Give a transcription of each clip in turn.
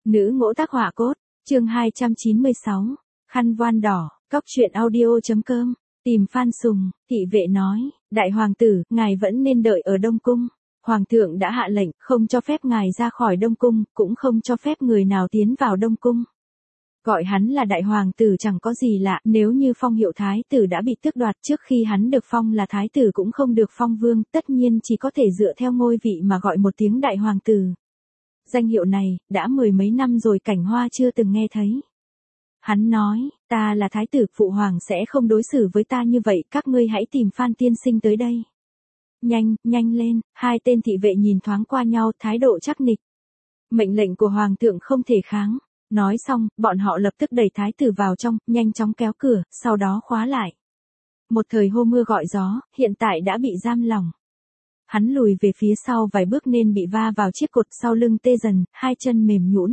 Nữ ngỗ tác họa cốt, chương 296, khăn voan đỏ, cóc truyện audio.com, tìm Phan Sùng, thị vệ nói, đại hoàng tử, ngài vẫn nên đợi ở Đông Cung. Hoàng thượng đã hạ lệnh, không cho phép ngài ra khỏi Đông Cung, cũng không cho phép người nào tiến vào Đông Cung. Gọi hắn là đại hoàng tử chẳng có gì lạ, nếu như phong hiệu thái tử đã bị tước đoạt trước khi hắn được phong là thái tử cũng không được phong vương, tất nhiên chỉ có thể dựa theo ngôi vị mà gọi một tiếng đại hoàng tử. Danh hiệu này, đã mười mấy năm rồi Cảnh Hoa chưa từng nghe thấy. Hắn nói, ta là thái tử, phụ hoàng sẽ không đối xử với ta như vậy, các ngươi hãy tìm Phan tiên sinh tới đây. Nhanh, nhanh lên, hai tên thị vệ nhìn thoáng qua nhau, thái độ chắc nịch. Mệnh lệnh của hoàng thượng không thể kháng. Nói xong, bọn họ lập tức đẩy thái tử vào trong, nhanh chóng kéo cửa, sau đó khóa lại. Một thời hô mưa gọi gió, hiện tại đã bị giam lỏng. Hắn lùi về phía sau vài bước nên bị va vào chiếc cột, sau lưng tê dần, hai chân mềm nhũn.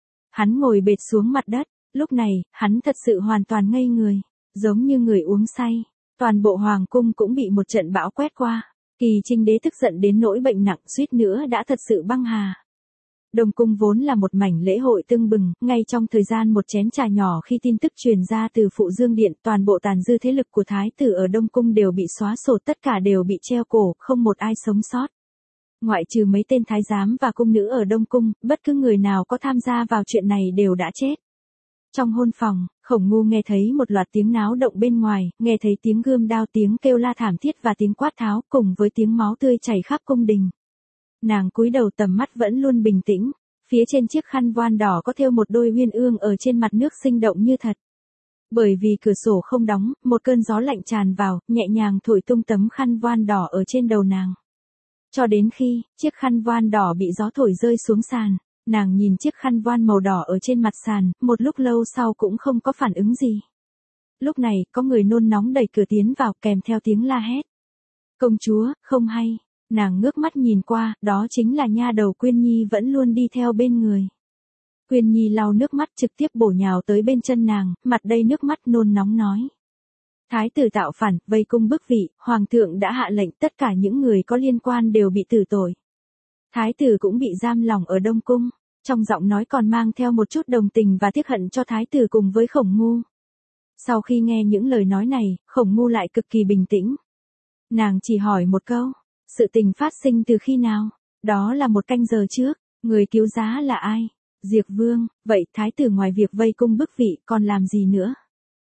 Hắn ngồi bệt xuống mặt đất, lúc này, hắn thật sự hoàn toàn ngây người, giống như người uống say. Toàn bộ hoàng cung cũng bị một trận bão quét qua. Kỳ Trinh đế tức giận đến nỗi bệnh nặng, suýt nữa đã thật sự băng hà. Đông Cung vốn là một mảnh lễ hội tưng bừng, ngay trong thời gian một chén trà nhỏ khi tin tức truyền ra từ Phụ Dương Điện, toàn bộ tàn dư thế lực của Thái tử ở Đông Cung đều bị xóa sổ, tất cả đều bị treo cổ, không một ai sống sót. Ngoại trừ mấy tên thái giám và cung nữ ở Đông Cung, bất cứ người nào có tham gia vào chuyện này đều đã chết. Trong hôn phòng, Khổng Ngu nghe thấy một loạt tiếng náo động bên ngoài, nghe thấy tiếng gươm đao, tiếng kêu la thảm thiết và tiếng quát tháo, cùng với tiếng máu tươi chảy khắp cung đình. Nàng cúi đầu, tầm mắt vẫn luôn bình tĩnh, phía trên chiếc khăn voan đỏ có thêu một đôi uyên ương ở trên mặt nước sinh động như thật. Bởi vì cửa sổ không đóng, một cơn gió lạnh tràn vào, nhẹ nhàng thổi tung tấm khăn voan đỏ ở trên đầu nàng. Cho đến khi, chiếc khăn voan đỏ bị gió thổi rơi xuống sàn, nàng nhìn chiếc khăn voan màu đỏ ở trên mặt sàn, một lúc lâu sau cũng không có phản ứng gì. Lúc này, có người nôn nóng đẩy cửa tiến vào, kèm theo tiếng la hét. Công chúa, không hay. Nàng ngước mắt nhìn qua, đó chính là nha đầu Quyên Nhi vẫn luôn đi theo bên người. Quyên Nhi lau nước mắt trực tiếp bổ nhào tới bên chân nàng, mặt đầy nước mắt nôn nóng nói. Thái tử tạo phản, vây cung bức vị, hoàng thượng đã hạ lệnh tất cả những người có liên quan đều bị tử tội. Thái tử cũng bị giam lỏng ở Đông Cung, trong giọng nói còn mang theo một chút đồng tình và tiếc hận cho thái tử cùng với Khổng Ngu. Sau khi nghe những lời nói này, Khổng Ngu lại cực kỳ bình tĩnh. Nàng chỉ hỏi một câu. Sự tình phát sinh từ khi nào? Đó là một canh giờ trước. Người cứu giá là ai? Diệp Vương. Vậy thái tử ngoài việc vây cung bức vị còn làm gì nữa?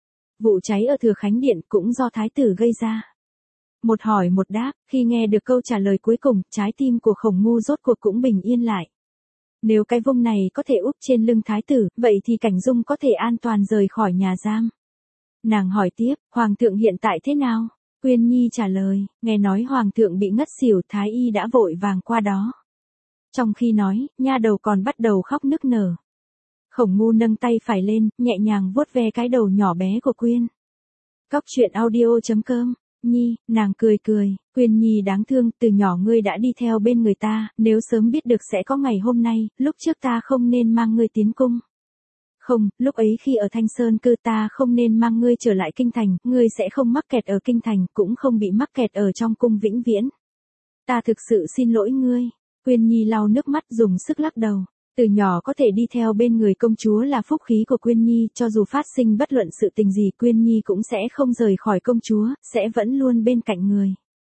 Vụ cháy ở Thừa Khánh Điện cũng do thái tử gây ra. Một hỏi một đáp, khi nghe được câu trả lời cuối cùng, trái tim của Khổng Ngu rốt cuộc cũng bình yên lại. Nếu cái vung này có thể úp trên lưng thái tử, vậy thì Cảnh Dung có thể an toàn rời khỏi nhà giam. Nàng hỏi tiếp, hoàng thượng hiện tại thế nào? Quyên Nhi trả lời, nghe nói hoàng thượng bị ngất xỉu, thái y đã vội vàng qua đó. Trong khi nói, nha đầu còn bắt đầu khóc nức nở. Khổng Ngu nâng tay phải lên, nhẹ nhàng vuốt ve cái đầu nhỏ bé của Quyên. Cóc truyện audio.com, Nhi, nàng cười cười, Quyên Nhi đáng thương, từ nhỏ ngươi đã đi theo bên người ta, nếu sớm biết được sẽ có ngày hôm nay, lúc trước ta không nên mang ngươi tiến cung. Không, lúc ấy khi ở Thanh Sơn cư ta không nên mang ngươi trở lại kinh thành, ngươi sẽ không mắc kẹt ở kinh thành, cũng không bị mắc kẹt ở trong cung vĩnh viễn. Ta thực sự xin lỗi ngươi. Quyên Nhi lau nước mắt dùng sức lắc đầu. Từ nhỏ có thể đi theo bên người công chúa là phúc khí của Quyên Nhi, cho dù phát sinh bất luận sự tình gì Quyên Nhi cũng sẽ không rời khỏi công chúa, sẽ vẫn luôn bên cạnh người.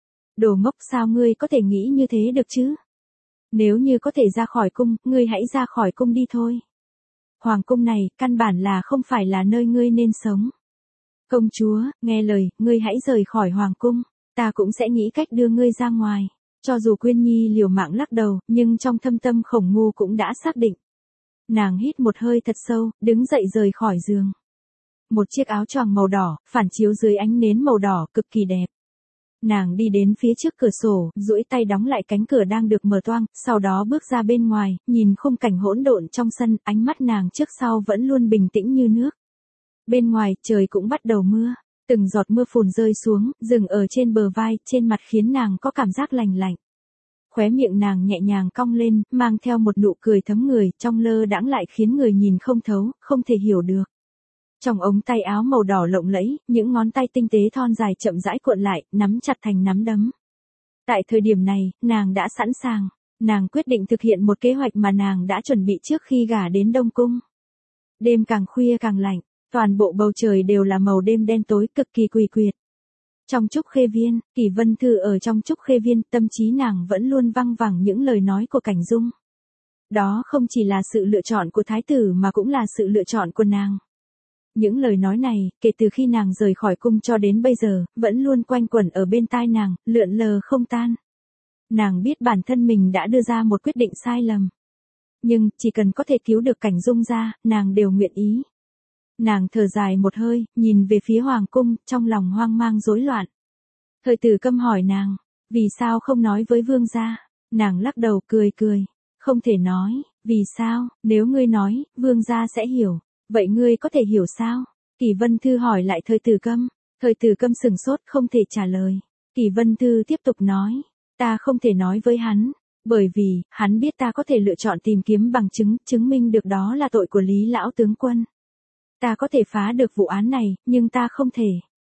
Đồ ngốc, sao ngươi có thể nghĩ như thế được chứ? Nếu như có thể ra khỏi cung, ngươi hãy ra khỏi cung đi thôi. Hoàng cung này, căn bản là không phải là nơi ngươi nên sống. Công chúa, nghe lời, ngươi hãy rời khỏi hoàng cung, ta cũng sẽ nghĩ cách đưa ngươi ra ngoài. Cho dù Quyên Nhi liều mạng lắc đầu, nhưng trong thâm tâm Khổng Ngu cũng đã xác định. Nàng hít một hơi thật sâu, đứng dậy rời khỏi giường. Một chiếc áo choàng màu đỏ, phản chiếu dưới ánh nến màu đỏ, cực kỳ đẹp. Nàng đi đến phía trước cửa sổ, duỗi tay đóng lại cánh cửa đang được mở toang, sau đó bước ra bên ngoài, nhìn khung cảnh hỗn độn trong sân, ánh mắt nàng trước sau vẫn luôn bình tĩnh như nước. Bên ngoài, trời cũng bắt đầu mưa, từng giọt mưa phùn rơi xuống, dừng ở trên bờ vai, trên mặt khiến nàng có cảm giác lành lạnh. Khóe miệng nàng nhẹ nhàng cong lên, mang theo một nụ cười thấm người, trong lơ đãng lại khiến người nhìn không thấu, không thể hiểu được. Trong ống tay áo màu đỏ lộng lẫy, những ngón tay tinh tế thon dài chậm rãi cuộn lại, nắm chặt thành nắm đấm. Tại thời điểm này, nàng đã sẵn sàng. Nàng quyết định thực hiện một kế hoạch mà nàng đã chuẩn bị trước khi gả đến Đông Cung. Đêm càng khuya càng lạnh, toàn bộ bầu trời đều là màu đêm đen tối cực kỳ quỷ quyệt. Trong Trúc Khê Viên, Kỷ Vân Thư ở trong Trúc Khê Viên, tâm trí nàng vẫn luôn văng vẳng những lời nói của Cảnh Dung. Đó không chỉ là sự lựa chọn của thái tử mà cũng là sự lựa chọn của nàng. Những lời nói này, kể từ khi nàng rời khỏi cung cho đến bây giờ, vẫn luôn quanh quẩn ở bên tai nàng, lượn lờ không tan. Nàng biết bản thân mình đã đưa ra một quyết định sai lầm. Nhưng, chỉ cần có thể cứu được Cảnh Dung ra, nàng đều nguyện ý. Nàng thở dài một hơi, nhìn về phía hoàng cung, trong lòng hoang mang rối loạn. Thời Tử Câm hỏi nàng, vì sao không nói với vương gia? Nàng lắc đầu cười cười, không thể nói, vì sao, nếu ngươi nói, vương gia sẽ hiểu, vậy ngươi có thể hiểu sao? Kỷ Vân Thư hỏi lại Thời Tử Câm, Thời Tử Câm sừng sốt không thể trả lời. Kỷ Vân Thư tiếp tục nói, ta không thể nói với hắn, bởi vì, hắn biết ta có thể lựa chọn tìm kiếm bằng chứng, chứng minh được đó là tội của Lý lão tướng quân. Ta có thể phá được vụ án này, nhưng ta không thể.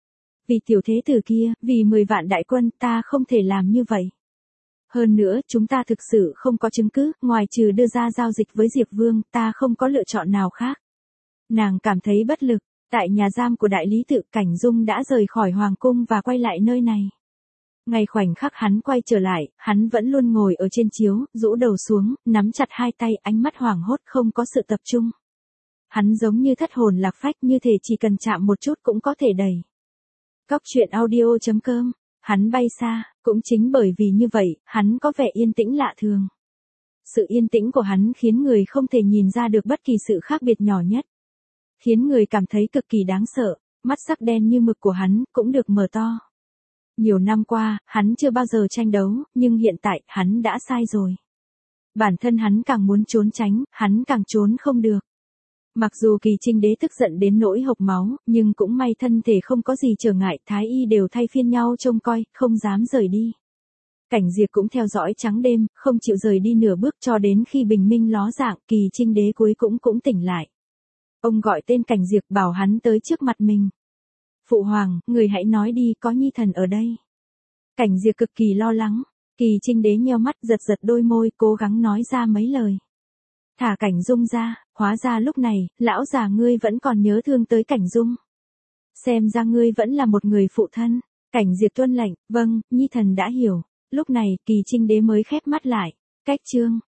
Vì tiểu thế tử kia, vì 10 vạn đại quân, ta không thể làm như vậy. Hơn nữa, chúng ta thực sự không có chứng cứ, ngoài trừ đưa ra giao dịch với Diệp Vương, ta không có lựa chọn nào khác. Nàng cảm thấy bất lực, tại nhà giam của đại lý tự, Cảnh Dung đã rời khỏi hoàng cung và quay lại nơi này. Ngay khoảnh khắc hắn quay trở lại, hắn vẫn luôn ngồi ở trên chiếu, rũ đầu xuống, nắm chặt hai tay, ánh mắt hoảng hốt không có sự tập trung. Hắn giống như thất hồn lạc phách, như thể chỉ cần chạm một chút cũng có thể đẩy. Cóc truyện audio.com, hắn bay xa, cũng chính bởi vì như vậy, hắn có vẻ yên tĩnh lạ thường. Sự yên tĩnh của hắn khiến người không thể nhìn ra được bất kỳ sự khác biệt nhỏ nhất. Khiến người cảm thấy cực kỳ đáng sợ, mắt sắc đen như mực của hắn cũng được mở to. Nhiều năm qua, hắn chưa bao giờ tranh đấu, nhưng hiện tại, hắn đã sai rồi. Bản thân hắn càng muốn trốn tránh, hắn càng trốn không được. Mặc dù Kỳ Trinh đế tức giận đến nỗi hộc máu, nhưng cũng may thân thể không có gì trở ngại, thái y đều thay phiên nhau trông coi, không dám rời đi. Cảnh Diệp cũng theo dõi trắng đêm, không chịu rời đi nửa bước cho đến khi bình minh ló dạng, Kỳ Trinh đế cuối cũng tỉnh lại. Ông gọi tên Cảnh Diệp bảo hắn tới trước mặt mình. Phụ hoàng, người hãy nói đi, có nhi thần ở đây. Cảnh Diệp cực kỳ lo lắng, Kỳ Trinh đế nheo mắt giật giật đôi môi, cố gắng nói ra mấy lời. Thả Cảnh Dung ra, hóa ra lúc này, lão già ngươi vẫn còn nhớ thương tới Cảnh Dung. Xem ra ngươi vẫn là một người phụ thân. Cảnh Diệp tuân lệnh, vâng, nhi thần đã hiểu. Lúc này, Kỳ Trinh đế mới khép mắt lại. Cách chương